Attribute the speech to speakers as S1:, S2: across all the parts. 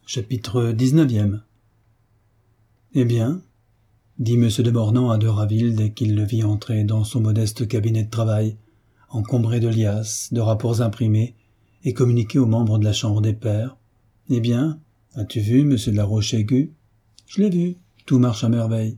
S1: Chapitre 19e. Eh bien, dit M. de Mornan à de Raville dès qu'il le vit entrer dans son modeste cabinet de travail, encombré de liasses, de rapports imprimés et communiqués aux membres de la Chambre des Pairs. Eh bien, as-tu vu M. de la Roche-Aigu ? Je l'ai vu, tout marche à merveille.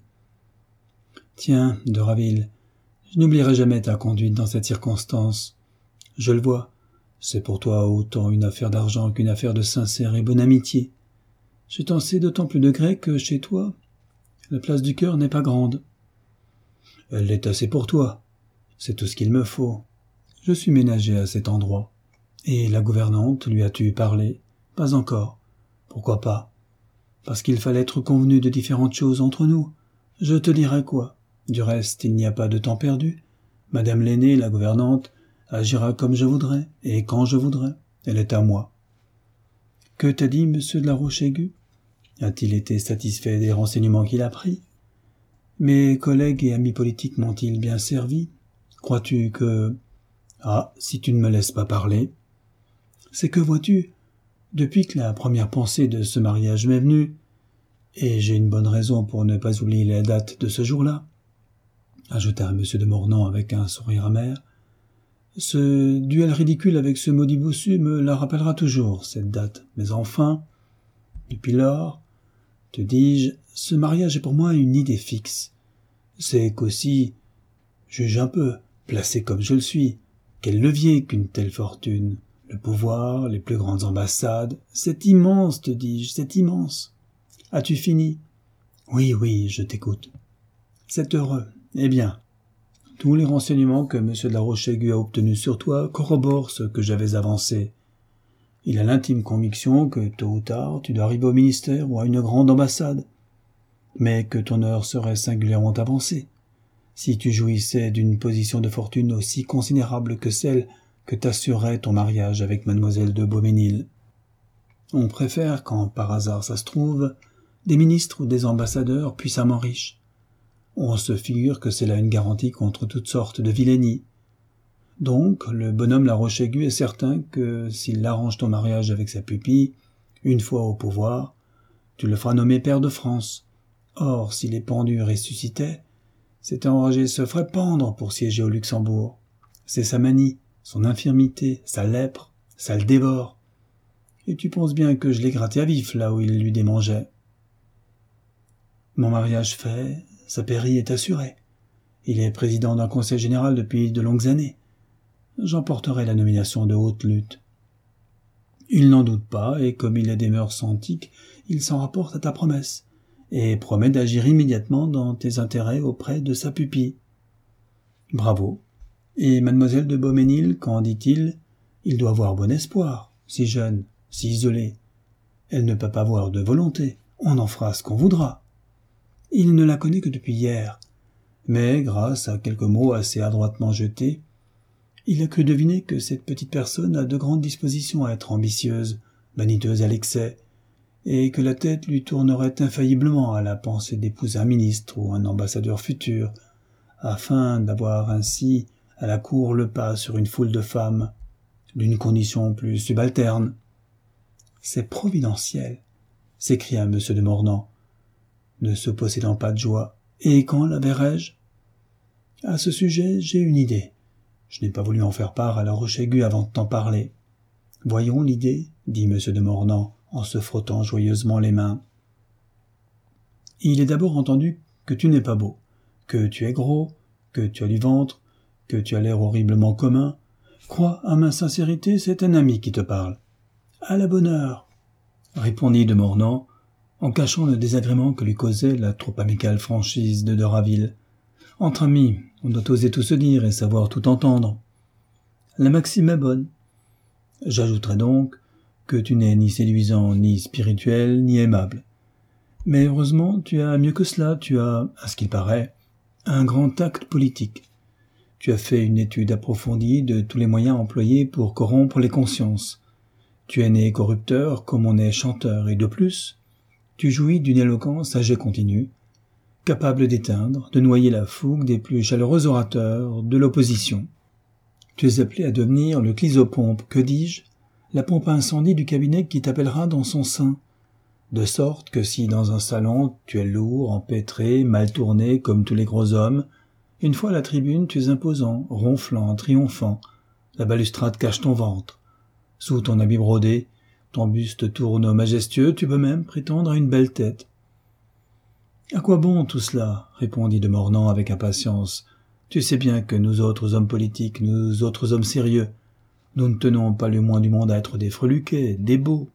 S1: Tiens, de Raville, je n'oublierai jamais ta conduite dans cette circonstance. Je le vois, c'est pour toi autant une affaire d'argent qu'une affaire de sincère et bonne amitié. Je t'en sais d'autant plus de gré que, chez toi, la place du cœur n'est pas grande. Elle l'est assez pour toi. C'est tout ce qu'il me faut. Je suis ménager à cet endroit. Et la gouvernante, lui as-tu parlé ? Pas encore. Pourquoi pas ? Parce qu'il fallait être convenu de différentes choses entre nous. Je te dirai quoi ? Du reste, il n'y a pas de temps perdu. Madame l'aînée, la gouvernante, agira comme je voudrais, et quand je voudrais. Elle est à moi. Que t'a dit M. de la Roche-Aigu ? A-t-il été satisfait des renseignements qu'il a pris ? Mes collègues et amis politiques m'ont-ils bien servi ? Crois-tu que... Ah, si tu ne me laisses pas parler. C'est que, vois-tu, depuis que la première pensée de ce mariage m'est venue, et j'ai une bonne raison pour ne pas oublier la date de ce jour-là, ajouta M. de Mornan avec un sourire amer, ce duel ridicule avec ce maudit bossu me la rappellera toujours, cette date. Mais enfin, depuis lors, te dis-je, ce mariage est pour moi une idée fixe. C'est qu'aussi, juge un peu, placé comme je le suis, quel levier qu'une telle fortune, le pouvoir, les plus grandes ambassades, c'est immense, te dis-je, c'est immense. As-tu fini ? Oui, je t'écoute. C'est heureux. Eh bien, tous les renseignements que M. de la Roche-Aigu a obtenus sur toi corroborent ce que j'avais avancé. Il a l'intime conviction que, tôt ou tard, tu dois arriver au ministère ou à une grande ambassade, mais que ton heure serait singulièrement avancée, si tu jouissais d'une position de fortune aussi considérable que celle que t'assurerait ton mariage avec mademoiselle de Beaumesnil. On préfère, quand par hasard ça se trouve, des ministres ou des ambassadeurs puissamment riches. On se figure que c'est là une garantie contre toutes sortes de vilainies. Donc, le bonhomme la Roche-Aigu est certain que, s'il arrange ton mariage avec sa pupille, une fois au pouvoir, tu le feras nommer pair de France. Or, si les pendus ressuscitaient, cet enragé se ferait pendre pour siéger au Luxembourg. C'est sa manie, son infirmité, sa lèpre, ça le dévore. Et tu penses bien que je l'ai gratté à vif là où il lui démangeait. Mon mariage fait, sa pairie est assurée. Il est président d'un conseil général depuis de longues années. J'emporterai la nomination de haute lutte. Il n'en doute pas, et comme il est des mœurs antiques, il s'en rapporte à ta promesse, et promet d'agir immédiatement dans tes intérêts auprès de sa pupille. Bravo. Et mademoiselle de Beaumesnil, qu'en dit-il ? Il doit avoir bon espoir, si jeune, si isolée. Elle ne peut pas avoir de volonté, on en fera ce qu'on voudra. Il ne la connaît que depuis hier, mais grâce à quelques mots assez adroitement jetés, il a cru deviner que cette petite personne a de grandes dispositions à être ambitieuse, vaniteuse à l'excès, et que la tête lui tournerait infailliblement à la pensée d'épouser un ministre ou un ambassadeur futur, afin d'avoir ainsi à la cour le pas sur une foule de femmes, d'une condition plus subalterne. C'est providentiel, s'écria M. de Mornan, ne se possédant pas de joie. Et quand la verrai-je ? À ce sujet, j'ai une idée. Je n'ai pas voulu en faire part à la Roche-Aigu avant de t'en parler. Voyons l'idée, dit M. de Mornan, en se frottant joyeusement les mains. Il est d'abord entendu que tu n'es pas beau, que tu es gros, que tu as du ventre, que tu as l'air horriblement commun. Crois à ma sincérité, c'est un ami qui te parle. À la bonne heure, répondit de Mornan, en cachant le désagrément que lui causait la trop amicale franchise de Raville. Entre amis, on doit oser tout se dire et savoir tout entendre. La maxime est bonne. J'ajouterai donc que tu n'es ni séduisant, ni spirituel, ni aimable. Mais heureusement, tu as mieux que cela, tu as, à ce qu'il paraît, un grand tact politique. Tu as fait une étude approfondie de tous les moyens employés pour corrompre les consciences. Tu es né corrupteur comme on est chanteur, et de plus, tu jouis d'une éloquence à jet continu, capable d'éteindre, de noyer la fougue des plus chaleureux orateurs de l'opposition. Tu es appelé à devenir le chlysopompe, que dis-je, la pompe à incendie du cabinet qui t'appellera dans son sein. de sorte que si dans un salon tu es lourd, empêtré, mal tourné comme tous les gros hommes, une fois à la tribune tu es imposant, ronflant, triomphant, la balustrade cache ton ventre. Sous ton habit brodé, ton buste tourne majestueux, tu peux même prétendre à une belle tête. « À quoi bon tout cela ?» répondit de Mornan avec impatience. « Tu sais bien que nous autres hommes politiques, nous autres hommes sérieux, nous ne tenons pas le moins du monde à être des freluquets, des beaux.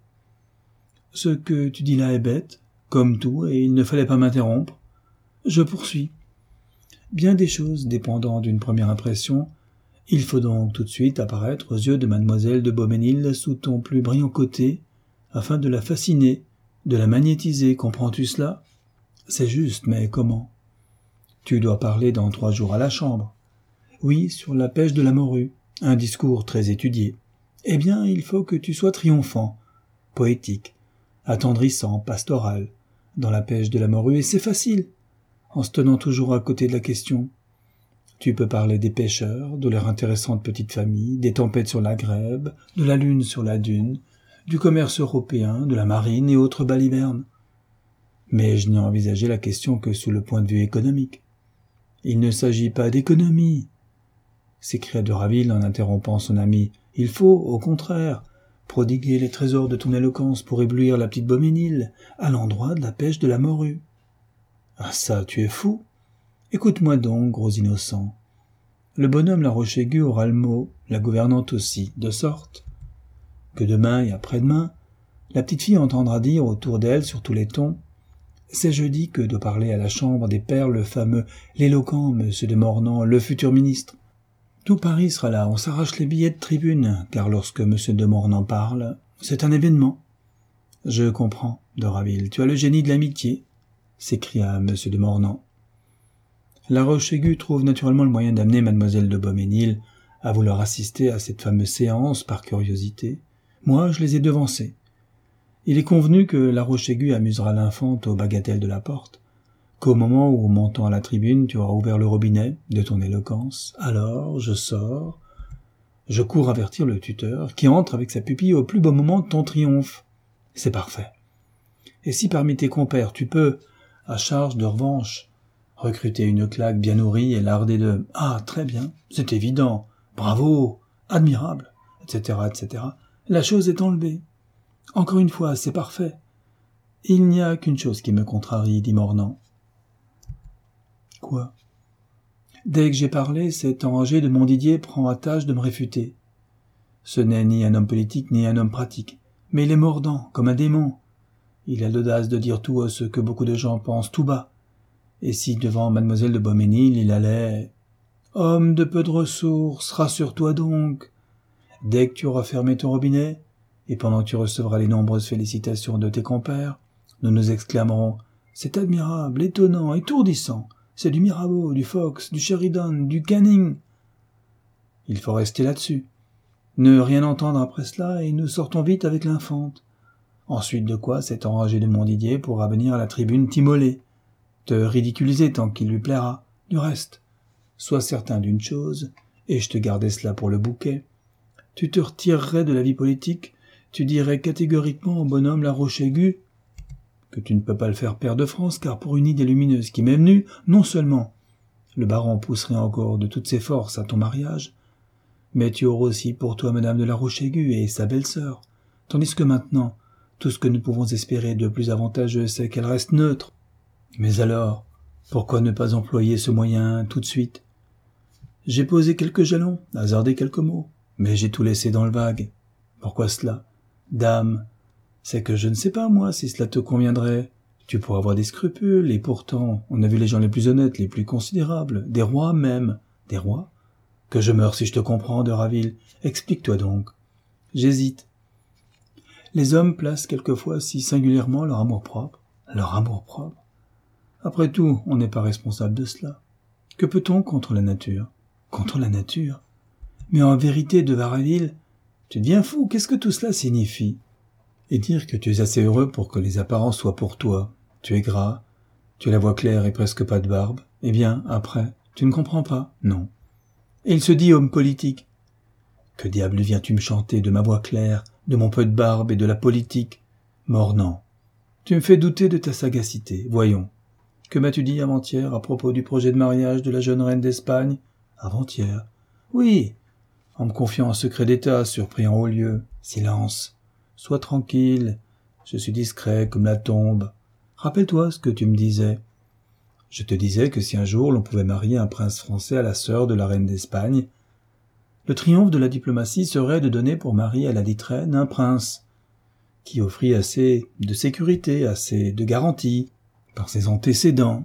S1: Ce que tu dis là est bête, comme tout, et il ne fallait pas m'interrompre. Je poursuis. Bien des choses dépendant d'une première impression, il faut donc tout de suite apparaître aux yeux de mademoiselle de Beaumesnil sous ton plus brillant côté, afin de la fasciner, de la magnétiser, comprends-tu cela ? C'est juste, mais comment ? Tu dois parler dans 3 jours à la Chambre. Oui, sur la pêche de la morue, un discours très étudié. Eh bien, il faut que tu sois triomphant, poétique, attendrissant, pastoral, dans la pêche de la morue, et c'est facile, en se tenant toujours à côté de la question. Tu peux parler des pêcheurs, de leur intéressante petite famille, des tempêtes sur la grève, de la lune sur la dune, du commerce européen, de la marine et autres balivernes. Mais je n'ai envisagé la question que sous le point de vue économique. Il ne s'agit pas d'économie, s'écria de Raville en interrompant son ami. Il faut, au contraire, prodiguer les trésors de ton éloquence pour éblouir la petite Beaumesnil à l'endroit de la pêche de la morue. Ah ça, tu es fou. Écoute-moi donc, gros innocent. Le bonhomme La Roche-Aigu aura le mot, la gouvernante aussi, de sorte que demain et après-demain, la petite fille entendra dire autour d'elle sur tous les tons: c'est jeudi que doit parler à la Chambre des Pairs le fameux, l'éloquent monsieur de Mornan, le futur ministre. Tout Paris sera là, on s'arrache les billets de tribune, car lorsque monsieur de Mornan parle, c'est un événement. Je comprends, de Raville, tu as le génie de l'amitié, s'écria monsieur de Mornan. La Roche-Aigu trouve naturellement le moyen d'amener mademoiselle de Beaumesnil à vouloir assister à cette fameuse séance par curiosité. Moi, je les ai devancés. Il est convenu que La Roche-Aigu amusera l'infante aux bagatelles de la porte, qu'au moment où, montant à la tribune, tu auras ouvert le robinet de ton éloquence. Alors, je sors, je cours avertir le tuteur, qui entre avec sa pupille au plus beau moment de ton triomphe. C'est parfait. Et si parmi tes compères tu peux, à charge de revanche, recruter une claque bien nourrie et lardée de « Ah, très bien, c'est évident, bravo, admirable, etc., etc. » La chose est enlevée. Encore une fois, c'est parfait. Il n'y a qu'une chose qui me contrarie, dit Mornan. Quoi ? Dès que j'ai parlé, cet enragé de Montdidier prend à tâche de me réfuter. Ce n'est ni un homme politique ni un homme pratique, mais il est mordant, comme un démon. Il a l'audace de dire tout haut ce que beaucoup de gens pensent tout bas. Et si devant mademoiselle de Beaumesnil, il allait... Homme de peu de ressources, rassure-toi donc. Dès que tu auras fermé ton robinet, et pendant que tu recevras les nombreuses félicitations de tes compères, nous nous exclamerons « C'est admirable, étonnant, étourdissant, c'est du Mirabeau, du Fox, du Sheridan, du Canning. » Il faut rester là-dessus. Ne rien entendre après cela, et nous sortons vite avec l'infante. Ensuite de quoi cet enragé de Montdidier pourra venir à la tribune t'immoler, te ridiculiser tant qu'il lui plaira. Du reste, sois certain d'une chose, et je te gardais cela pour le bouquet, tu te retirerais de la vie politique, tu dirais catégoriquement au bonhomme La Roche-Aigu que tu ne peux pas le faire pair de France, car pour une idée lumineuse qui m'est venue, non seulement le baron pousserait encore de toutes ses forces à ton mariage, mais tu auras aussi pour toi madame de La Roche-Aigu et sa belle-sœur, tandis que maintenant, tout ce que nous pouvons espérer de plus avantageux, c'est qu'elle reste neutre. Mais alors, pourquoi ne pas employer ce moyen tout de suite ? J'ai posé quelques jalons, hasardé quelques mots, mais j'ai tout laissé dans le vague. Pourquoi cela ? Dame, c'est que je ne sais pas, moi, si cela te conviendrait. Tu pourrais avoir des scrupules, et pourtant, on a vu les gens les plus honnêtes, les plus considérables, des rois même. Des rois ? Que je meure si je te comprends, de Raville. Explique-toi donc. J'hésite. Les hommes placent quelquefois si singulièrement leur amour-propre. Leur amour-propre ? Après tout, on n'est pas responsable de cela. Que peut-on contre la nature ? Contre la nature ? Mais en vérité, de Varaville, tu deviens fou, qu'est-ce que tout cela signifie ? Et dire que tu es assez heureux pour que les apparences soient pour toi. Tu es gras, tu as la voix claire et presque pas de barbe. Eh bien, après, tu ne comprends pas ? Non. Et il se dit homme politique. Que diable viens-tu me chanter de ma voix claire, de mon peu de barbe et de la politique ? Mornan, Tu me fais douter de ta sagacité. Voyons. Que m'as-tu dit avant-hier à propos du projet de mariage de la jeune reine d'Espagne? Avant-hier. Oui. En me confiant un secret d'État, surpris en haut lieu. Silence. Sois tranquille. Je suis discret comme la tombe. Rappelle-toi ce que tu me disais. Je te disais que si un jour l'on pouvait marier un prince français à la sœur de la reine d'Espagne, le triomphe de la diplomatie serait de donner pour mari à la dite reine un prince qui offrit assez de sécurité, assez de garanties par ses antécédents.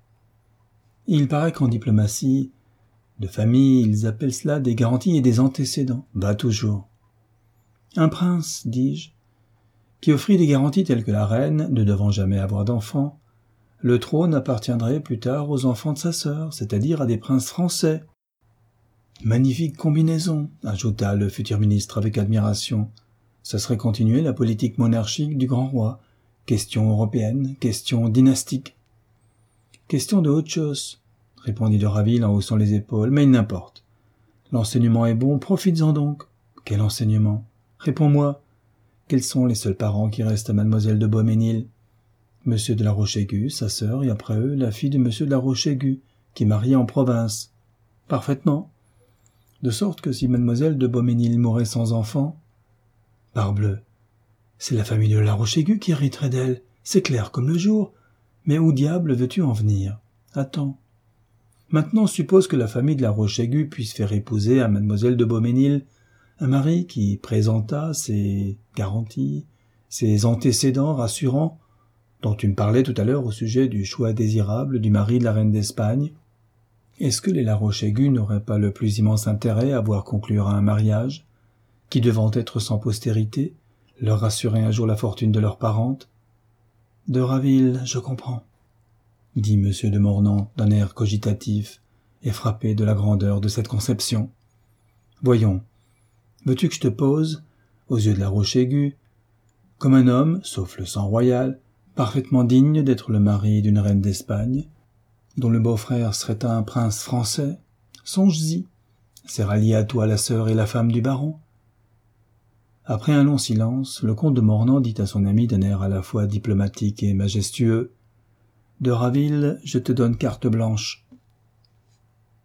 S1: Il paraît qu'en diplomatie de famille, ils appellent cela des garanties et des antécédents. Va toujours. Un prince, dis-je, qui offrit des garanties telles que la reine, ne devant jamais avoir d'enfants, le trône appartiendrait plus tard aux enfants de sa sœur, c'est-à-dire à des princes français. Magnifique combinaison, ajouta le futur ministre avec admiration. Ce serait continuer la politique monarchique du grand roi. Question européenne, question dynastique. Question de autre chose, répondit de Raville en haussant les épaules, mais il n'importe. L'enseignement est bon, profites-en donc. Quel enseignement? Réponds-moi. Quels sont les seuls parents qui restent à mademoiselle de Beaumesnil? Monsieur de la Roche-Aigu, sa sœur, et après eux, la fille de monsieur de la Roche-Aigu, qui mariait en province. Parfaitement. De sorte que si mademoiselle de Beaumesnil mourait sans enfant, parbleu, c'est la famille de la Roche-Aigu qui hériterait d'elle, c'est clair comme le jour. Mais où diable veux-tu en venir? Attends. Maintenant suppose que la famille de la Roche-Aigu puisse faire épouser à mademoiselle de Beaumesnil un mari qui présenta ses garanties, ses antécédents rassurants, dont tu me parlais tout à l'heure au sujet du choix désirable du mari de la reine d'Espagne. Est-ce que les La Roche-Aigu n'auraient pas le plus immense intérêt à voir conclure un mariage, qui devant être sans postérité, leur assurer un jour la fortune de leur parente? De Raville, je comprends, dit M. de Mornan d'un air cogitatif et frappé de la grandeur de cette conception. Voyons, veux-tu que je te pose, aux yeux de la Roche-Aigu, comme un homme, sauf le sang royal, parfaitement digne d'être le mari d'une reine d'Espagne, dont le beau-frère serait un prince français? Songe-y, c'est rallier à toi la sœur et la femme du baron. Après un long silence, le comte de Mornan dit à son ami d'un air à la fois diplomatique et majestueux: « De Raville, je te donne carte blanche.